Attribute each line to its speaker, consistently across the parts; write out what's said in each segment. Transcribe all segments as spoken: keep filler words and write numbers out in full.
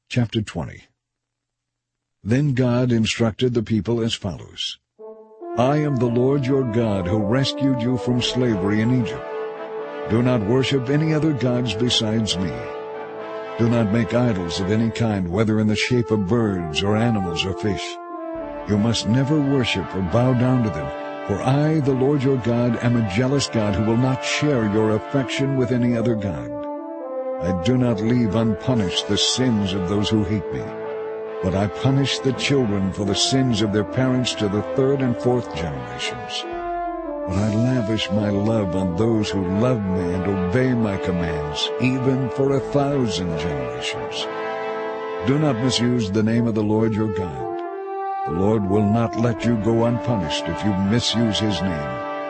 Speaker 1: Chapter twenty. Then God instructed the people as follows. I am the Lord your God who rescued you from slavery in Egypt. Do not worship any other gods besides me. Do not make idols of any kind, whether in the shape of birds or animals or fish. You must never worship or bow down to them, for I, the Lord your God, am a jealous God who will not share your affection with any other god. I do not leave unpunished the sins of those who hate me, but I punish the children for the sins of their parents to the third and fourth generations. But I lavish my love on those who love me and obey my commands, even for a thousand generations. Do not misuse the name of the Lord your God. The Lord will not let you go unpunished if you misuse his name.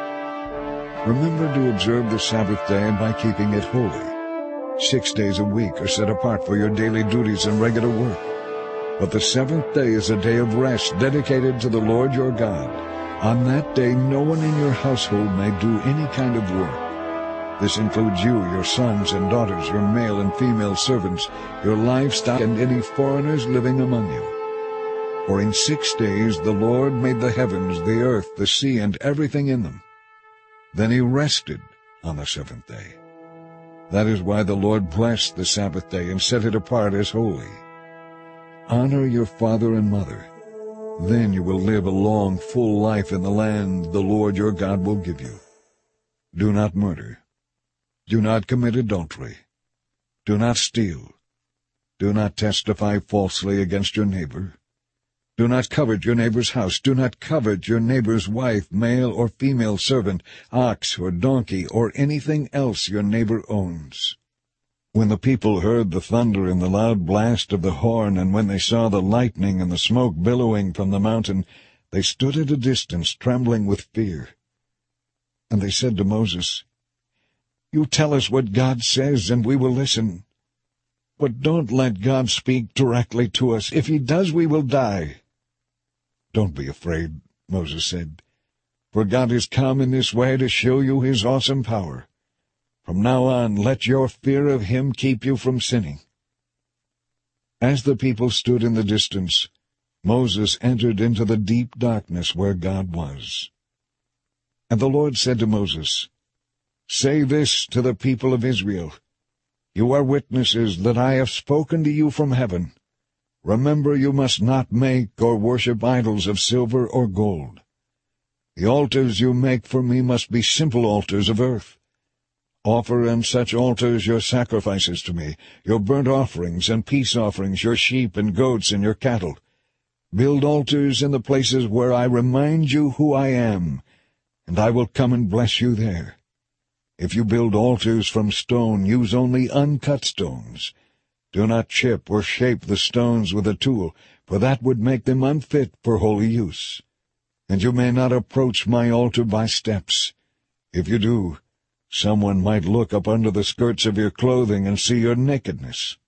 Speaker 1: Remember to observe the Sabbath day by keeping it holy. Six days a week are set apart for your daily duties and regular work. But the seventh day is a day of rest dedicated to the Lord your God. On that day no one in your household may do any kind of work. This includes you, your sons and daughters, your male and female servants, your livestock, and any foreigners living among you. For in six days the Lord made the heavens, the earth, the sea, and everything in them. Then he rested on the seventh day. That is why the Lord blessed the Sabbath day and set it apart as holy. Honor your father and mother. Then you will live a long, full life in the land the Lord your God will give you. Do not murder. Do not commit adultery. Do not steal. Do not testify falsely against your neighbor. Do not covet your neighbor's house. Do not covet your neighbor's wife, male or female servant, ox or donkey, or anything else your neighbor owns. When the people heard the thunder and the loud blast of the horn, and when they saw the lightning and the smoke billowing from the mountain, they stood at a distance, trembling with fear. And they said to Moses, You tell us what God says, and we will listen. But don't let God speak directly to us. If he does, we will die. Don't be afraid, Moses said, for God has come in this way to show you his awesome power. From now on, let your fear of him keep you from sinning. As the people stood in the distance, Moses entered into the deep darkness where God was. And the Lord said to Moses, Say this to the people of Israel, You are witnesses that I have spoken to you from heaven. Remember, you must not make or worship idols of silver or gold. The altars you make for me must be simple altars of earth. Offer on such altars your sacrifices to me, your burnt offerings and peace offerings, your sheep and goats and your cattle. Build altars in the places where I remind you who I am, and I will come and bless you there. If you build altars from stone, use only uncut stones. Do not chip or shape the stones with a tool, for that would make them unfit for holy use. And you may not approach my altar by steps. If you do, someone might look up under the skirts of your clothing and see your nakedness.